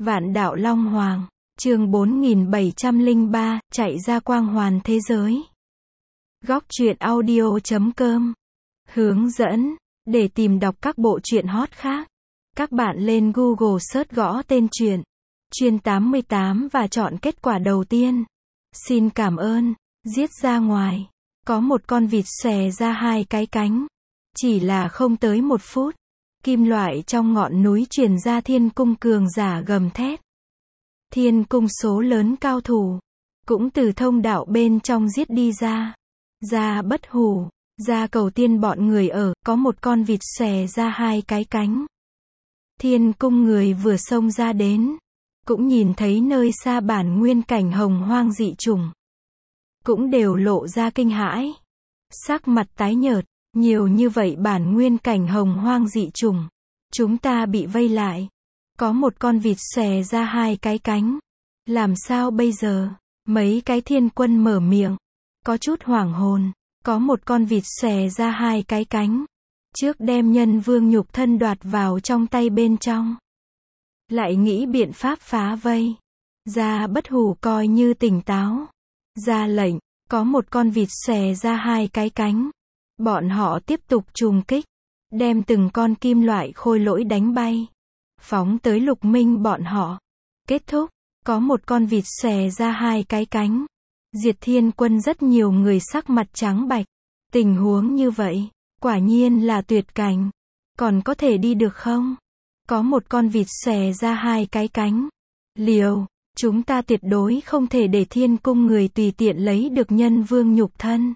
Vạn đạo Long Hoàng, chương 4703, chạy ra quang hoàn thế giới. Góc truyện audio.com. Hướng dẫn, để tìm đọc các bộ truyện hot khác. Các bạn lên Google search gõ tên truyện, Chuyên 88 và chọn kết quả đầu tiên. Xin cảm ơn, giết ra ngoài. Có một con vịt xòe ra hai cái cánh. Chỉ là không tới 1 phút. Kim loại trong ngọn núi truyền ra thiên cung cường giả gầm thét. Thiên cung số lớn cao thủ, cũng từ thông đạo bên trong giết đi ra. Ra Bất Hủ, ra Cầu Tiên bọn người ở, có một con vịt xòe ra hai cái cánh. Thiên cung người vừa xông ra đến, cũng nhìn thấy nơi xa bản nguyên cảnh hồng hoang dị chủng. Cũng đều lộ ra kinh hãi. Sắc mặt tái nhợt, nhiều như vậy bản nguyên cảnh hồng hoang dị chủng. Chúng ta bị vây lại. Có một con vịt xòe ra hai cái cánh. Làm sao bây giờ? Mấy cái thiên quân mở miệng. Có chút hoảng hồn. Có một con vịt xòe ra hai cái cánh. Trước đem nhân vương nhục thân đoạt vào trong tay bên trong. Lại nghĩ biện pháp phá vây. Ra Bất Hủ coi như tỉnh táo. Ra lệnh, có một con vịt xòe ra hai cái cánh. Bọn họ tiếp tục trùng kích. Đem từng con kim loại khôi lỗi đánh bay. Phóng tới Lục Minh bọn họ. Kết thúc, có một con vịt xòe ra hai cái cánh. Diệt Thiên Quân rất nhiều người sắc mặt trắng bạch. Tình huống như vậy, quả nhiên là tuyệt cảnh. Còn có thể đi được không? Có một con vịt xòe ra hai cái cánh. Liều, chúng ta tuyệt đối không thể để Thiên Cung người tùy tiện lấy được nhân vương nhục thân.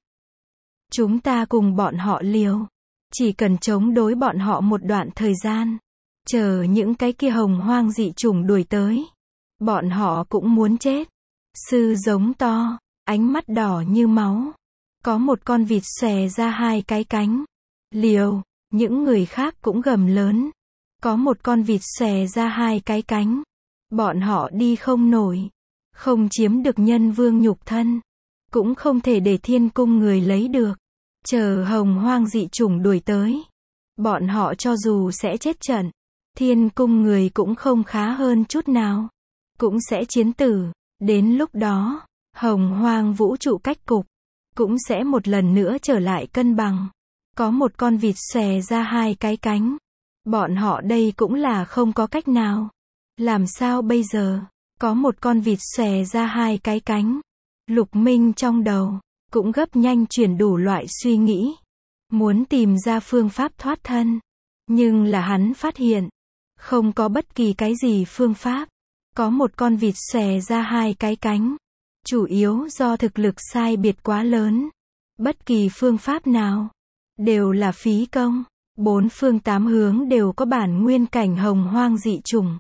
Chúng ta cùng bọn họ liều. Chỉ cần chống đối bọn họ một đoạn thời gian. Chờ những cái kia hồng hoang dị chủng đuổi tới. Bọn họ cũng muốn chết. Sư giống to, ánh mắt đỏ như máu. Có một con vịt xòe ra hai cái cánh. Liều, những người khác cũng gầm lớn. Có một con vịt xòe ra hai cái cánh. Bọn họ đi không nổi. Không chiếm được nhân vương nhục thân. Cũng không thể để Thiên Cung người lấy được. Chờ hồng hoang dị chủng đuổi tới. Bọn họ cho dù sẽ chết trận. Thiên Cung người cũng không khá hơn chút nào. Cũng sẽ chiến tử. Đến lúc đó, hồng hoang vũ trụ cách cục. Cũng sẽ một lần nữa trở lại cân bằng. Có một con vịt xòe ra hai cái cánh. Bọn họ đây cũng là không có cách nào. Làm sao bây giờ? Có một con vịt xòe ra hai cái cánh. Lục Minh trong đầu cũng gấp nhanh chuyển đủ loại suy nghĩ. Muốn tìm ra phương pháp thoát thân. Nhưng là hắn phát hiện. Không có bất kỳ cái gì phương pháp. Có một con vịt xòe ra hai cái cánh. Chủ yếu do thực lực sai biệt quá lớn. Bất kỳ phương pháp nào. Đều là phí công. 4 phương 8 hướng đều có bản nguyên cảnh hồng hoang dị chủng.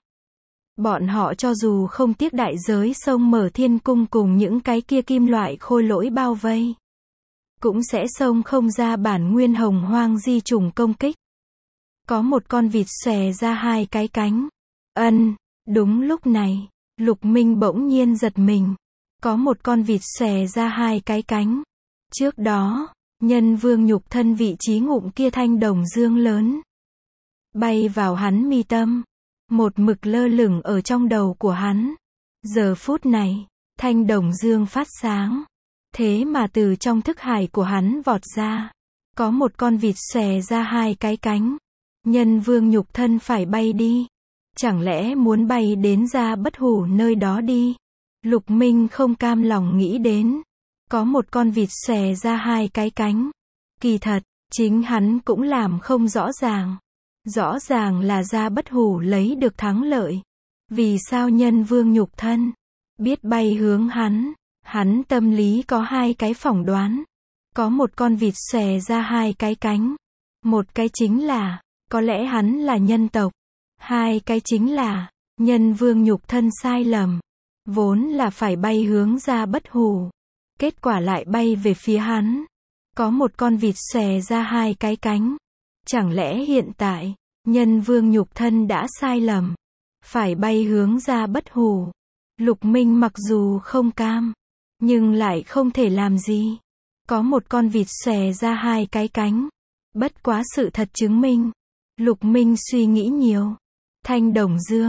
Bọn họ cho dù không tiếc đại giới xông mở Thiên Cung cùng những cái kia kim loại khôi lỗi bao vây. Cũng sẽ xông không ra bản nguyên hồng hoang di trùng công kích. Có một con vịt xòe ra hai cái cánh. Đúng lúc này, Lục Minh bỗng nhiên giật mình. Có một con vịt xòe ra hai cái cánh. Trước đó, nhân vương nhục thân vị trí ngụm kia thanh đồng dương lớn. Bay vào hắn mi tâm. Một mực lơ lửng ở trong đầu của hắn. Giờ phút này, thanh đồng dương phát sáng. Thế mà từ trong thức hải của hắn vọt ra. Có một con vịt xòe ra hai cái cánh. Nhân vương nhục thân phải bay đi. Chẳng lẽ muốn bay đến Ra Bất Hủ nơi đó đi? Lục Minh không cam lòng nghĩ đến. Có một con vịt xòe ra hai cái cánh. Kỳ thật, chính hắn cũng làm không rõ ràng. Rõ ràng là Ra Bất Hủ lấy được thắng lợi. Vì sao nhân vương nhục thân biết bay hướng hắn? Hắn tâm lý có hai cái phỏng đoán. Có một con vịt xòe ra hai cái cánh. Một cái chính là, có lẽ hắn là nhân tộc. Hai cái chính là, nhân vương nhục thân sai lầm. Vốn là phải bay hướng Ra Bất Hủ. Kết quả lại bay về phía hắn. Có một con vịt xòe ra hai cái cánh. Chẳng lẽ hiện tại, nhân vương nhục thân đã sai lầm. Phải bay hướng Ra Bất Hủ. Lục Minh mặc dù không cam. Nhưng lại không thể làm gì. Có một con vịt xòe ra hai cái cánh. Bất quá sự thật chứng minh. Lục Minh suy nghĩ nhiều. Thanh đồng dương,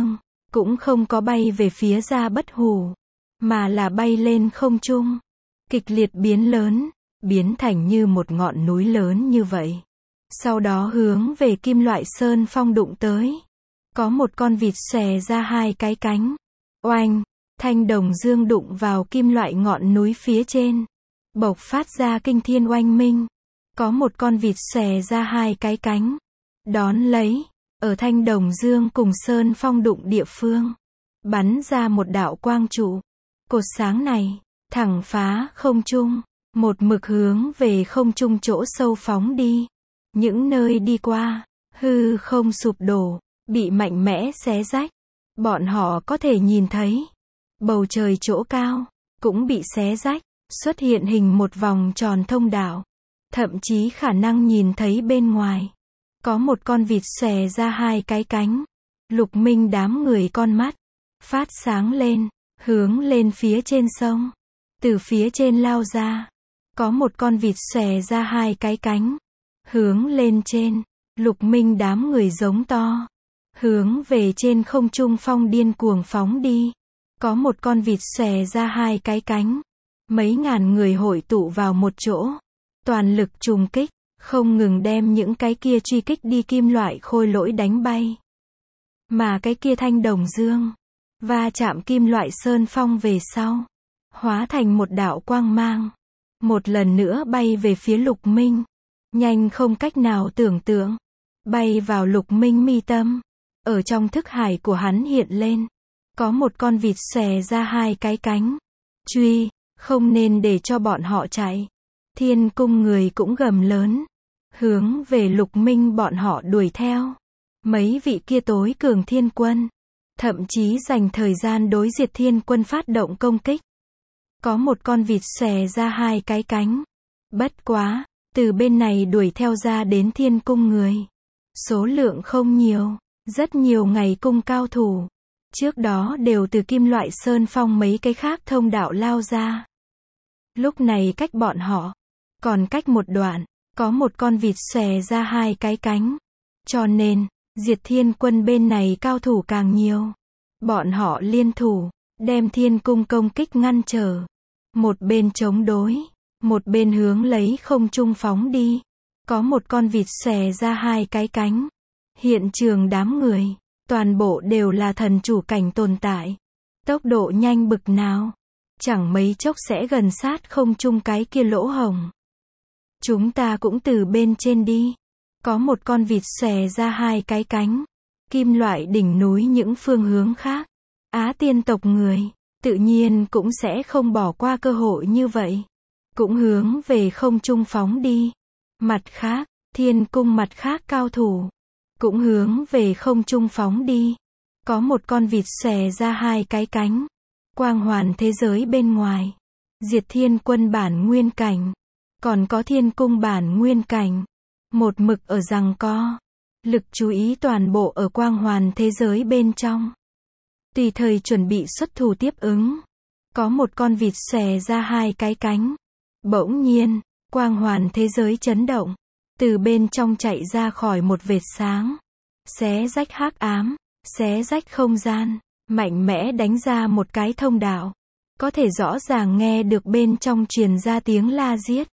cũng không có bay về phía Gia Bất Hủ, mà là bay lên không trung, kịch liệt biến lớn, biến thành như một ngọn núi lớn như vậy. Sau đó hướng về Kim Loại Sơn Phong đụng tới. Có một con vịt xòe ra hai cái cánh. Oanh, thanh đồng dương đụng vào kim loại ngọn núi phía trên, bộc phát ra kinh thiên oanh minh. Có một con vịt xòe ra hai cái cánh, đón lấy, ở thanh đồng dương cùng Sơn Phong đụng địa phương, bắn ra một đạo quang trụ. Cột sáng này, thẳng phá không trung, một mực hướng về không trung chỗ sâu phóng đi. Những nơi đi qua, hư không sụp đổ, bị mạnh mẽ xé rách. Bọn họ có thể nhìn thấy, bầu trời chỗ cao, cũng bị xé rách, xuất hiện hình một vòng tròn thông đạo. Thậm chí khả năng nhìn thấy bên ngoài, có một con vịt xòe ra hai cái cánh. Lục Minh đám người con mắt, phát sáng lên, hướng lên phía trên sông. Từ phía trên lao ra, có một con vịt xòe ra hai cái cánh. Hướng lên trên, Lục Minh đám người giống to. Hướng về trên không trung phong điên cuồng phóng đi. Có một con vịt xòe ra hai cái cánh. Mấy ngàn người hội tụ vào một chỗ. Toàn lực trùng kích, không ngừng đem những cái kia truy kích đi kim loại khôi lỗi đánh bay. Mà cái kia thanh đồng dương, va chạm kim loại sơn phong về sau, hóa thành một đạo quang mang. Một lần nữa bay về phía Lục Minh. Nhanh không cách nào tưởng tượng. Bay vào Lục Minh mi tâm. Ở trong thức hải của hắn hiện lên. Có một con vịt xòe ra hai cái cánh. Truy, không nên để cho bọn họ chạy. Thiên cung người cũng gầm lớn. Hướng về Lục Minh bọn họ đuổi theo. Mấy vị kia tối cường thiên quân. Thậm chí dành thời gian đối diệt thiên quân phát động công kích. Có một con vịt xòe ra hai cái cánh. Bất quá, từ bên này đuổi theo ra đến thiên cung người. Số lượng không nhiều, rất nhiều ngày cung cao thủ. Trước đó đều từ kim loại sơn phong mấy cái khác thông đạo lao ra. Lúc này cách bọn họ, còn cách một đoạn, có một con vịt xòe ra hai cái cánh. Cho nên, diệt thiên quân bên này cao thủ càng nhiều. Bọn họ liên thủ, đem thiên cung công kích ngăn trở. Một bên chống đối, một bên hướng lấy không trung phóng đi. Có một con vịt xòe ra hai cái cánh. Hiện trường đám người, toàn bộ đều là thần chủ cảnh tồn tại. Tốc độ nhanh bực nào, chẳng mấy chốc sẽ gần sát không trung cái kia lỗ hổng. Chúng ta cũng từ bên trên đi. Có một con vịt xòe ra hai cái cánh. Kim loại đỉnh núi những phương hướng khác. Á tiên tộc người, tự nhiên cũng sẽ không bỏ qua cơ hội như vậy. Cũng hướng về không trung phóng đi. Mặt khác, thiên cung mặt khác cao thủ, cũng hướng về không trung phóng đi. Có một con vịt xòe ra hai cái cánh. Quang hoàn thế giới bên ngoài. Diệt thiên quân bản nguyên cảnh. Còn có thiên cung bản nguyên cảnh. Một mực ở giằng co. Lực chú ý toàn bộ ở quang hoàn thế giới bên trong. Tùy thời chuẩn bị xuất thủ tiếp ứng. Có một con vịt xòe ra hai cái cánh. Bỗng nhiên, quang hoàn thế giới chấn động. Từ bên trong chạy ra khỏi một vệt sáng. Xé rách hắc ám, xé rách không gian, mạnh mẽ đánh ra một cái thông đạo. Có thể rõ ràng nghe được bên trong truyền ra tiếng la giết.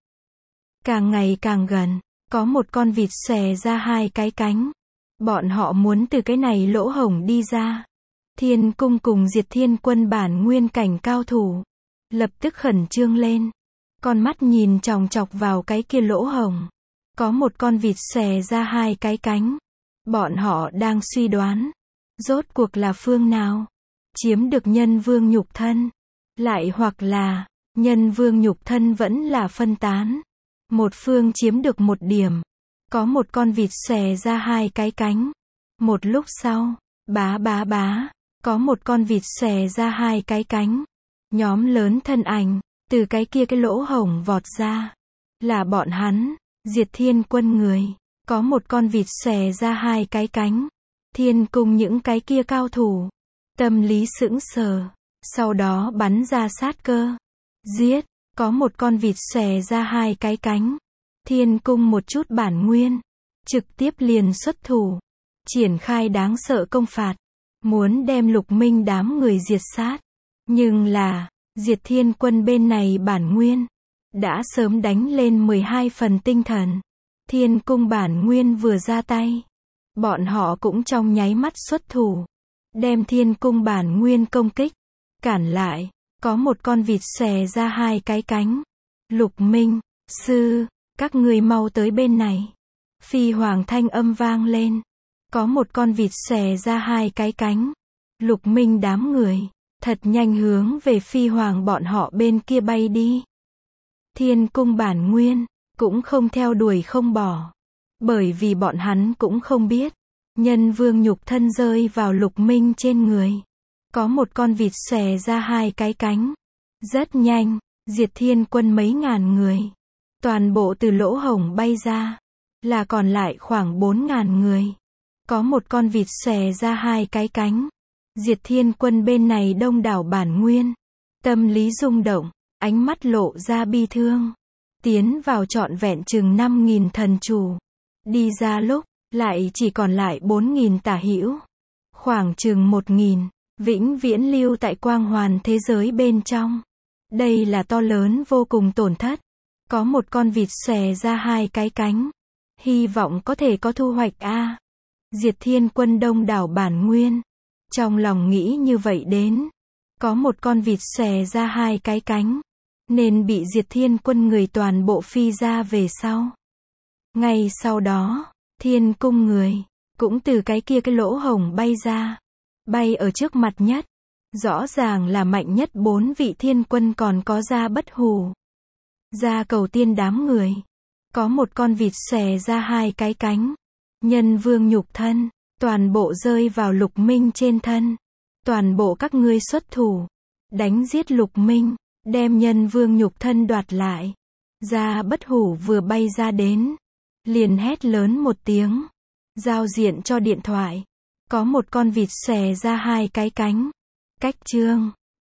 Càng ngày càng gần, có một con vịt xòe ra hai cái cánh. Bọn họ muốn từ cái này lỗ hổng đi ra. Thiên cung cùng diệt thiên quân bản nguyên cảnh cao thủ. Lập tức khẩn trương lên. Con mắt nhìn chòng chọc vào cái kia lỗ hổng. Có một con vịt xòe ra hai cái cánh. Bọn họ đang suy đoán. Rốt cuộc là phương nào? Chiếm được nhân vương nhục thân. Lại hoặc là, nhân vương nhục thân vẫn là phân tán. Một phương chiếm được một điểm. Có một con vịt xòe ra hai cái cánh. Một lúc sau, bá bá bá, có một con vịt xòe ra hai cái cánh. Nhóm lớn thân ảnh, từ cái kia cái lỗ hổng vọt ra. Là bọn hắn, diệt thiên quân người. Có một con vịt xòe ra hai cái cánh. Thiên cung những cái kia cao thủ. Tâm lý sững sờ. Sau đó bắn ra sát cơ. Giết, có một con vịt xòe ra hai cái cánh. Thiên cung một chút bản nguyên. Trực tiếp liền xuất thủ. Triển khai đáng sợ công phạt. muốn đem Lục Minh đám người diệt sát. Nhưng là, Diệt Thiên Quân bên này bản nguyên, đã sớm đánh lên 12 phần tinh thần. Thiên cung bản nguyên vừa ra tay, bọn họ cũng trong nháy mắt xuất thủ, đem thiên cung bản nguyên công kích, cản lại. Có một con vịt xòe ra hai cái cánh. Lục Minh, sư, các ngươi mau tới bên này. Phi hoàng thanh âm vang lên. Có một con vịt xòe ra hai cái cánh. Lục Minh đám người, thật nhanh hướng về phi hoàng bọn họ bên kia bay đi. Thiên cung bản nguyên, cũng không theo đuổi không bỏ. Bởi vì bọn hắn cũng không biết, nhân vương nhục thân rơi vào Lục Minh trên người. Có một con vịt xòe ra hai cái cánh. Rất nhanh, Diệt Thiên Quân mấy ngàn người, toàn bộ từ lỗ hổng bay ra, là còn lại khoảng 4.000 người. Có một con vịt xòe ra hai cái cánh. Diệt Thiên Quân bên này đông đảo bản nguyên, tâm lý rung động, ánh mắt lộ ra bi thương. Tiến vào trọn vẹn chừng 5.000 thần chủ. Đi ra lúc, lại chỉ còn lại 4.000 tả hữu. Khoảng chừng 1.000, vĩnh viễn lưu tại quang hoàn thế giới bên trong. Đây là to lớn vô cùng tổn thất. Có một con vịt xòe ra hai cái cánh. Hy vọng có thể có thu hoạch a. Diệt Thiên Quân đông đảo bản nguyên, trong lòng nghĩ như vậy đến. Có một con vịt xòe ra hai cái cánh, nên bị Diệt Thiên Quân người toàn bộ phi ra về sau. Ngay sau đó, thiên cung người, cũng từ cái lỗ hổng bay ra. Bay ở trước mặt nhất. Rõ ràng là mạnh nhất 4 vị thiên quân còn có Gia Bất Hủ. Gia Cầu Tiên đám người. Có một con vịt xòe ra hai cái cánh. Nhân vương nhục thân, toàn bộ rơi vào Lục Minh trên thân. Toàn bộ các ngươi xuất thủ, đánh giết Lục Minh, đem nhân vương nhục thân đoạt lại. Gia Bất Hủ vừa bay ra đến, liền hét lớn một tiếng, giao diện cho điện thoại. Có một con vịt xòe ra hai cái cánh. Cách chương